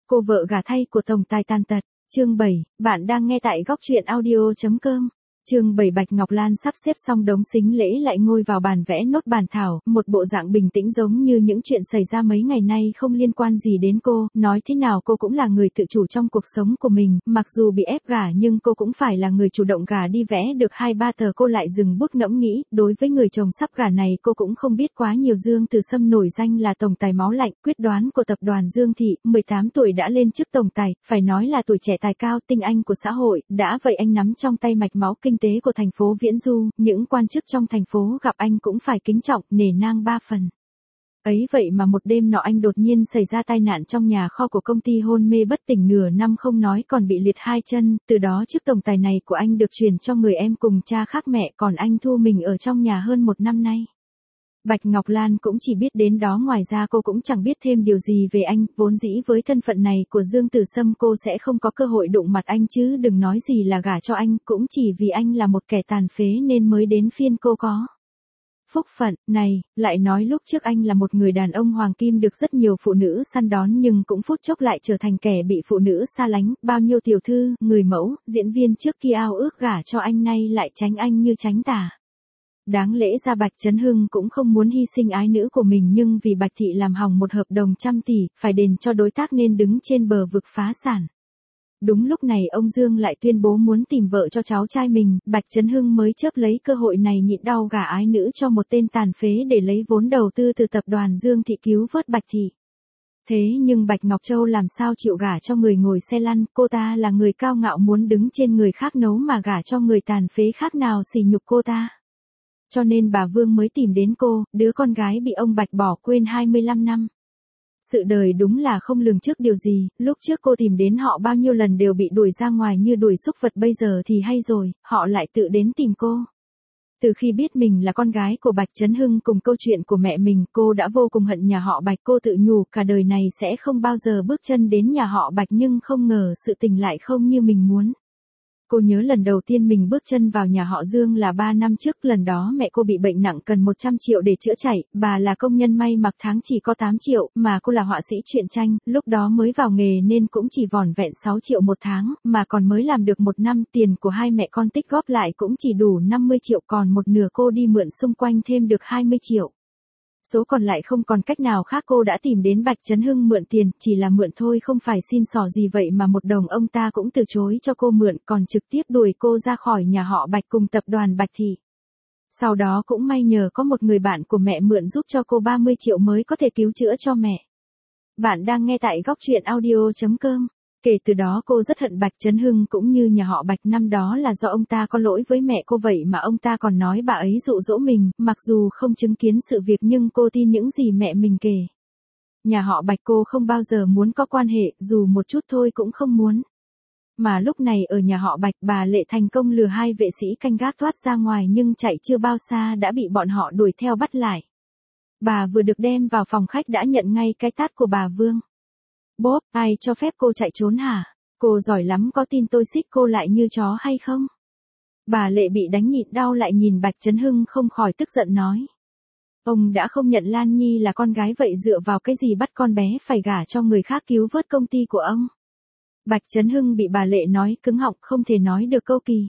cô vợ gả thay của tổng tài tàn tật. Chương 7, bạn đang nghe tại góc truyện audio.com. Chương 7 Bạch Ngọc Lan sắp xếp xong đống sính lễ lại ngồi vào bàn vẽ nốt bàn thảo, một bộ dạng bình tĩnh giống như những chuyện xảy ra mấy ngày nay không liên quan gì đến cô, nói thế nào cô cũng là người tự chủ trong cuộc sống của mình, mặc dù bị ép gả nhưng cô cũng phải là người chủ động gả đi. Vẽ được 2-3 tờ cô lại dừng bút ngẫm nghĩ, đối với người chồng sắp gả này cô cũng không biết quá nhiều. Dương Tử Sâm nổi danh là tổng tài máu lạnh, quyết đoán của tập đoàn Dương Thị, 18 tuổi đã lên chức tổng tài, phải nói là tuổi trẻ tài cao, tinh anh của xã hội, đã vậy anh nắm trong tay mạch máu kinh tế của thành phố Viễn Du, những quan chức trong thành phố gặp anh cũng phải kính trọng, nể nang 3 phần. Ấy vậy mà một đêm nọ anh đột nhiên xảy ra tai nạn trong nhà kho của công ty, hôn mê bất tỉnh nửa năm không nói còn bị liệt 2 chân, từ đó chức tổng tài này của anh được truyền cho người em cùng cha khác mẹ, còn anh thu mình ở trong nhà hơn 1 năm nay. Bạch Ngọc Lan cũng chỉ biết đến đó, ngoài ra cô cũng chẳng biết thêm điều gì về anh, vốn dĩ với thân phận này của Dương Tử Sâm cô sẽ không có cơ hội đụng mặt anh chứ đừng nói gì là gả cho anh, cũng chỉ vì anh là một kẻ tàn phế nên mới đến phiên cô có phúc phận này. Lại nói lúc trước anh là một người đàn ông hoàng kim được rất nhiều phụ nữ săn đón nhưng cũng phút chốc lại trở thành kẻ bị phụ nữ xa lánh, bao nhiêu tiểu thư, người mẫu, diễn viên trước kia ao ước gả cho anh nay lại tránh anh như tránh tà. Đáng lẽ ra Bạch Chấn Hưng cũng không muốn hy sinh ái nữ của mình, nhưng vì Bạch Thị làm hỏng một hợp đồng trăm tỷ, phải đền cho đối tác nên đứng trên bờ vực phá sản. Đúng lúc này ông Dương lại tuyên bố muốn tìm vợ cho cháu trai mình, Bạch Chấn Hưng mới chớp lấy cơ hội này nhịn đau gả ái nữ cho một tên tàn phế để lấy vốn đầu tư từ tập đoàn Dương Thị cứu vớt Bạch Thị. Thế nhưng Bạch Ngọc Châu làm sao chịu gả cho người ngồi xe lăn, cô ta là người cao ngạo muốn đứng trên người khác nấu mà gả cho người tàn phế khác nào sỉ nhục cô ta. Cho nên bà Vương mới tìm đến cô, đứa con gái bị ông Bạch bỏ quên 25 năm. Sự đời đúng là không lường trước điều gì, lúc trước cô tìm đến họ bao nhiêu lần đều bị đuổi ra ngoài như đuổi súc vật, bây giờ thì hay rồi, họ lại tự đến tìm cô. Từ khi biết mình là con gái của Bạch Chấn Hưng cùng câu chuyện của mẹ mình, cô đã vô cùng hận nhà họ Bạch, cô tự nhủ cả đời này sẽ không bao giờ bước chân đến nhà họ Bạch, nhưng không ngờ sự tình lại không như mình muốn. Cô nhớ lần đầu tiên mình bước chân vào nhà họ Dương là 3 năm trước, lần đó mẹ cô bị bệnh nặng cần 100 triệu để chữa chạy, bà là công nhân may mặc tháng chỉ có 8 triệu, mà cô là họa sĩ truyện tranh, lúc đó mới vào nghề nên cũng chỉ vỏn vẹn 6 triệu một tháng, mà còn mới làm được 1 năm, tiền của hai mẹ con tích góp lại cũng chỉ đủ 50 triệu, còn một nửa cô đi mượn xung quanh thêm được 20 triệu. Số còn lại không còn cách nào khác, cô đã tìm đến Bạch Chấn Hưng mượn tiền, chỉ là mượn thôi không phải xin xỏ gì, vậy mà 1 đồng ông ta cũng từ chối cho cô mượn, còn trực tiếp đuổi cô ra khỏi nhà họ Bạch cùng tập đoàn Bạch Thị. Sau đó cũng may nhờ có một người bạn của mẹ mượn giúp cho cô 30 triệu mới có thể cứu chữa cho mẹ. Bạn đang nghe tại góc truyện audio.com. Kể từ đó cô rất hận Bạch Chấn Hưng cũng như nhà họ Bạch, năm đó là do ông ta có lỗi với mẹ cô, vậy mà ông ta còn nói bà ấy dụ dỗ mình, mặc dù không chứng kiến sự việc nhưng cô tin những gì mẹ mình kể. Nhà họ Bạch cô không bao giờ muốn có quan hệ, dù một chút thôi cũng không muốn. Mà lúc này ở nhà họ Bạch, bà Lệ thành công lừa 2 vệ sĩ canh gác thoát ra ngoài, nhưng chạy chưa bao xa đã bị bọn họ đuổi theo bắt lại. Bà vừa được đem vào phòng khách đã nhận ngay cái tát của bà Vương. Bốp, ai cho phép cô chạy trốn hả? Cô giỏi lắm, có tin tôi xích cô lại như chó hay không? Bà Lệ bị đánh nhịn đau lại nhìn Bạch Chấn Hưng không khỏi tức giận nói. Ông đã không nhận Lan Nhi là con gái, vậy dựa vào cái gì bắt con bé phải gả cho người khác cứu vớt công ty của ông? Bạch Chấn Hưng bị bà Lệ nói cứng họng không thể nói được câu kỳ.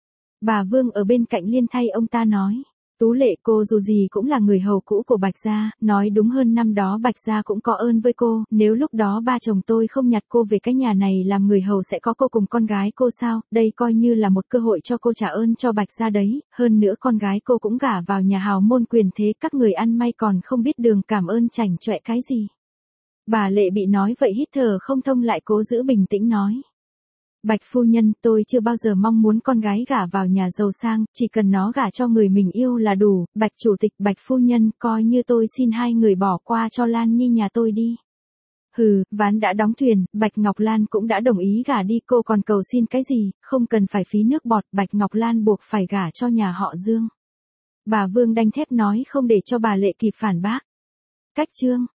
Bà Vương ở bên cạnh liên thay ông ta nói. Tú Lệ, cô dù gì cũng là người hầu cũ của Bạch gia, nói đúng hơn năm đó Bạch gia cũng có ơn với cô, nếu lúc đó ba chồng tôi không nhặt cô về cái nhà này làm người hầu sẽ có cô cùng con gái cô sao, đây coi như là một cơ hội cho cô trả ơn cho Bạch gia đấy, hơn nữa con gái cô cũng gả vào nhà hào môn quyền thế, các người ăn may còn không biết đường cảm ơn chảnh chọe cái gì. Bà Lệ bị nói vậy hít thở không thông lại cố giữ bình tĩnh nói. Bạch phu nhân, tôi chưa bao giờ mong muốn con gái gả vào nhà giàu sang, chỉ cần nó gả cho người mình yêu là đủ. Bạch chủ tịch, Bạch phu nhân, coi như tôi xin hai người bỏ qua cho Lan Nhi nhà tôi đi. Hừ, ván đã đóng thuyền, Bạch Ngọc Lan cũng đã đồng ý gả đi, cô còn cầu xin cái gì, không cần phải phí nước bọt, Bạch Ngọc Lan buộc phải gả cho nhà họ Dương. Bà Vương đanh thép nói không để cho bà Lệ kịp phản bác. Cách chương